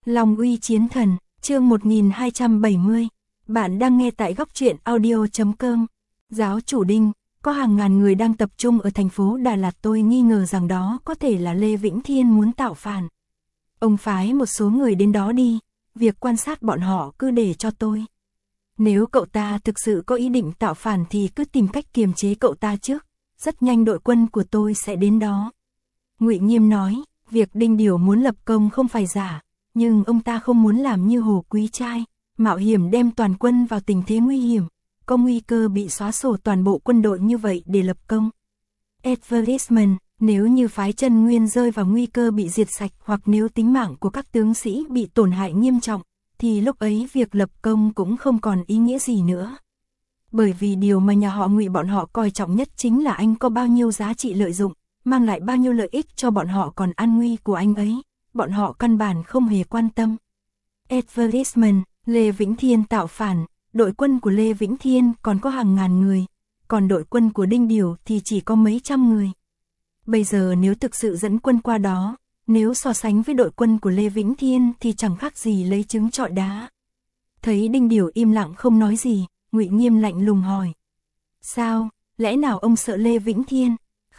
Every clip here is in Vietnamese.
Long uy chiến thần, chương 1270. Bạn đang nghe tại góc truyện audio.com. Giáo chủ Đinh, có hàng ngàn người đang tập trung ở thành phố Đà Lạt, tôi nghi ngờ rằng đó có thể là Lê Vĩnh Thiên muốn tạo phản. Ông phái một số người đến đó đi, việc quan sát bọn họ cứ để cho tôi. Nếu cậu ta thực sự có ý định tạo phản thì cứ tìm cách kiềm chế cậu ta trước, rất nhanh đội quân của tôi sẽ đến đó. Ngụy Nghiêm nói, việc Đinh Điều muốn lập công không phải giả, nhưng ông ta không muốn làm như Hồ Quý Trai, mạo hiểm đem toàn quân vào tình thế nguy hiểm, có nguy cơ bị xóa sổ toàn bộ quân đội như vậy để lập công. Advertisement, nếu như phái Chân Nguyên rơi vào nguy cơ bị diệt sạch hoặc nếu tính mạng của các tướng sĩ bị tổn hại nghiêm trọng, thì lúc ấy việc lập công cũng không còn ý nghĩa gì nữa. Bởi vì điều mà nhà họ Ngụy bọn họ coi trọng nhất chính là anh có bao nhiêu giá trị lợi dụng, mang lại bao nhiêu lợi ích cho bọn họ, còn an nguy của anh ấy, bọn họ căn bản không hề quan tâm. Advertisement, Lê Vĩnh Thiên tạo phản, đội quân của Lê Vĩnh Thiên còn có hàng ngàn người, còn đội quân của Đinh Điều thì chỉ có mấy trăm người. Bây giờ nếu thực sự dẫn quân qua đó, nếu so sánh với đội quân của Lê Vĩnh Thiên thì chẳng khác gì lấy trứng trọi đá. Thấy Đinh Điều im lặng không nói gì, Ngụy Nghiêm lạnh lùng hỏi. Sao, lẽ nào ông sợ Lê Vĩnh Thiên?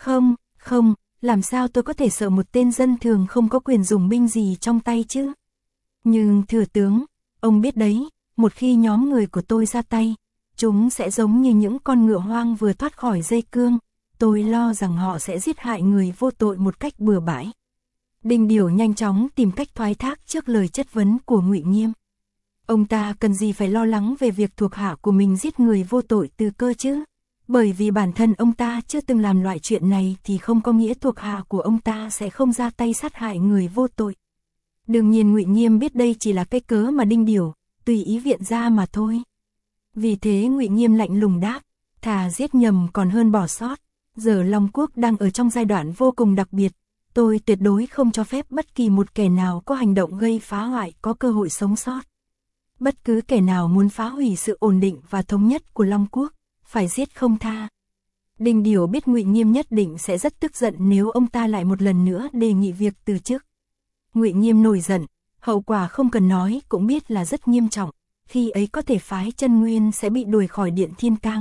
Không, làm sao tôi có thể sợ một tên dân thường không có quyền dùng binh gì trong tay chứ? Nhưng thừa tướng, ông biết đấy, một khi nhóm người của tôi ra tay, chúng sẽ giống như những con ngựa hoang vừa thoát khỏi dây cương, tôi lo rằng họ sẽ giết hại người vô tội một cách bừa bãi. Đinh Điều nhanh chóng tìm cách thoái thác trước lời chất vấn của Ngụy Nghiêm. Ông ta cần gì phải lo lắng về việc thuộc hạ của mình giết người vô tội từ cơ chứ? Bởi vì bản thân ông ta chưa từng làm loại chuyện này thì không có nghĩa thuộc hạ của ông ta sẽ không ra tay sát hại người vô tội. Đương nhiên Ngụy Nghiêm biết đây chỉ là cái cớ mà Đinh Điều tùy ý viện ra mà thôi. Vì thế Ngụy Nghiêm lạnh lùng đáp, thà giết nhầm còn hơn bỏ sót. Giờ Long Quốc đang ở trong giai đoạn vô cùng đặc biệt, tôi tuyệt đối không cho phép bất kỳ một kẻ nào có hành động gây phá hoại có cơ hội sống sót. Bất cứ kẻ nào muốn phá hủy sự ổn định và thống nhất của Long Quốc, phải giết không tha. Đinh Điều biết Ngụy Nghiêm nhất định sẽ rất tức giận nếu ông ta lại một lần nữa đề nghị việc từ chức. Ngụy Nghiêm nổi giận, hậu quả không cần nói cũng biết là rất nghiêm trọng, khi ấy có thể phái Chân Nguyên sẽ bị đuổi khỏi Điện Thiên Cang.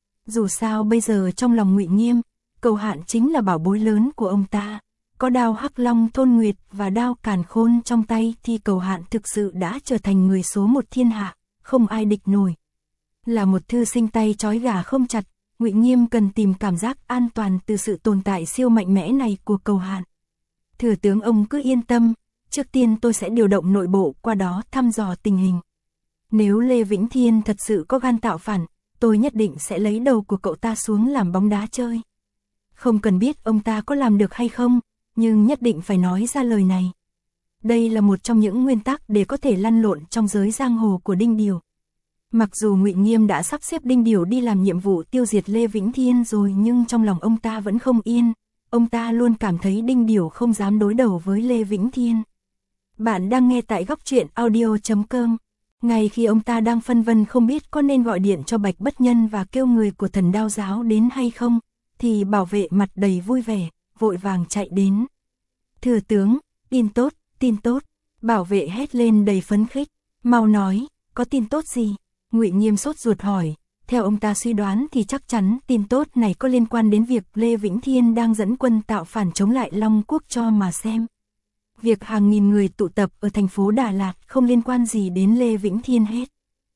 Dù sao bây giờ trong lòng Ngụy Nghiêm, Cầu Hạn chính là bảo bối lớn của ông ta, có đao Hắc Long Thôn Nguyệt và đao Càn Khôn trong tay thì Cầu Hạn thực sự đã trở thành người số một thiên hạ, không ai địch nổi. Là một thư sinh tay trói gà không chặt, Ngụy Nghiêm cần tìm cảm giác an toàn từ sự tồn tại siêu mạnh mẽ này của Cầu Hạn. Thừa tướng ông cứ yên tâm, trước tiên tôi sẽ điều động nội bộ qua đó thăm dò tình hình. Nếu Lê Vĩnh Thiên thật sự có gan tạo phản, tôi nhất định sẽ lấy đầu của cậu ta xuống làm bóng đá chơi. Không cần biết ông ta có làm được hay không, nhưng nhất định phải nói ra lời này. Đây là một trong những nguyên tắc để có thể lăn lộn trong giới giang hồ của Đinh Điều. Mặc dù Ngụy Nghiêm đã sắp xếp Đinh Điều đi làm nhiệm vụ tiêu diệt Lê Vĩnh Thiên rồi nhưng trong lòng ông ta vẫn không yên. Ông ta luôn cảm thấy Đinh Điều không dám đối đầu với Lê Vĩnh Thiên. Bạn đang nghe tại góc truyện audio.com. Ngay khi ông ta đang phân vân không biết có nên gọi điện cho Bạch Bất Nhân và kêu người của Thần Đao Giáo đến hay không, thì bảo vệ mặt đầy vui vẻ, vội vàng chạy đến. Thừa tướng, tin tốt, bảo vệ hét lên đầy phấn khích, mau nói, có tin tốt gì? Ngụy Nghiêm sốt ruột hỏi, theo ông ta suy đoán thì chắc chắn tin tốt này có liên quan đến việc Lê Vĩnh Thiên đang dẫn quân tạo phản chống lại Long Quốc cho mà xem. Việc hàng nghìn người tụ tập ở thành phố Đà Lạt không liên quan gì đến Lê Vĩnh Thiên hết.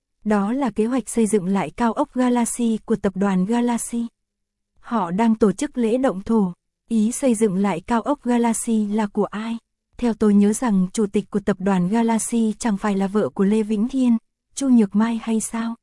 Đó là kế hoạch xây dựng lại cao ốc Galaxy của tập đoàn Galaxy. Họ đang tổ chức lễ động thổ. Ý xây dựng lại cao ốc Galaxy là của ai? Theo tôi nhớ rằng chủ tịch của tập đoàn Galaxy chẳng phải là vợ của Lê Vĩnh Thiên, Chu Nhược Mai hay sao?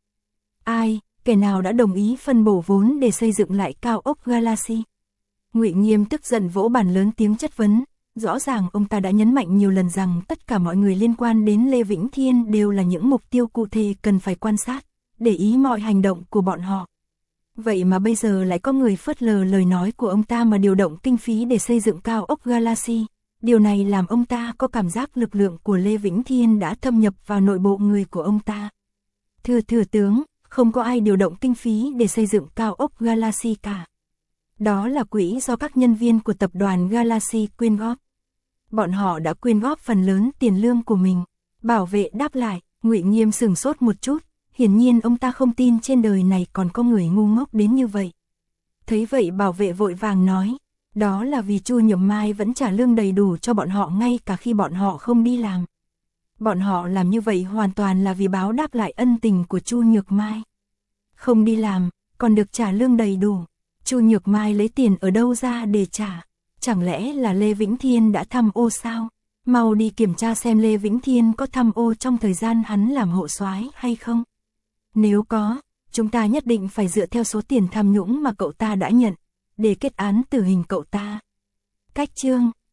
Ai, kẻ nào đã đồng ý phân bổ vốn để xây dựng lại cao ốc Galaxy? Ngụy Nghiêm tức giận vỗ bàn lớn tiếng chất vấn. Rõ ràng ông ta đã nhấn mạnh nhiều lần rằng tất cả mọi người liên quan đến Lê Vĩnh Thiên đều là những mục tiêu cụ thể cần phải quan sát, để ý mọi hành động của bọn họ. Vậy mà bây giờ lại có người phớt lờ lời nói của ông ta mà điều động kinh phí để xây dựng cao ốc Galaxy. Điều này làm ông ta có cảm giác lực lượng của Lê Vĩnh Thiên đã thâm nhập vào nội bộ người của ông ta. Thừa tướng, không có ai điều động kinh phí để xây dựng cao ốc Galaxy cả. Đó là quỹ do các nhân viên của tập đoàn Galaxy quyên góp. Bọn họ đã quyên góp phần lớn tiền lương của mình. Bảo vệ đáp lại, Ngụy Nghiêm sửng sốt một chút, hiển nhiên ông ta không tin trên đời này còn có người ngu ngốc đến như vậy. Thấy vậy bảo vệ vội vàng nói, đó là vì Chu Nhược Mai vẫn trả lương đầy đủ cho bọn họ ngay cả khi bọn họ không đi làm. Bọn họ làm như vậy hoàn toàn là vì báo đáp lại ân tình của Chu Nhược Mai. Không đi làm, còn được trả lương đầy đủ. Chu Nhược Mai lấy tiền ở đâu ra để trả? Chẳng lẽ là Lê Vĩnh Thiên đã thăm ô sao? Mau đi kiểm tra xem Lê Vĩnh Thiên có thăm ô trong thời gian hắn làm hộ soái hay không. Nếu có, chúng ta nhất định phải dựa theo số tiền tham nhũng mà cậu ta đã nhận, để kết án tử hình cậu ta. Cách chương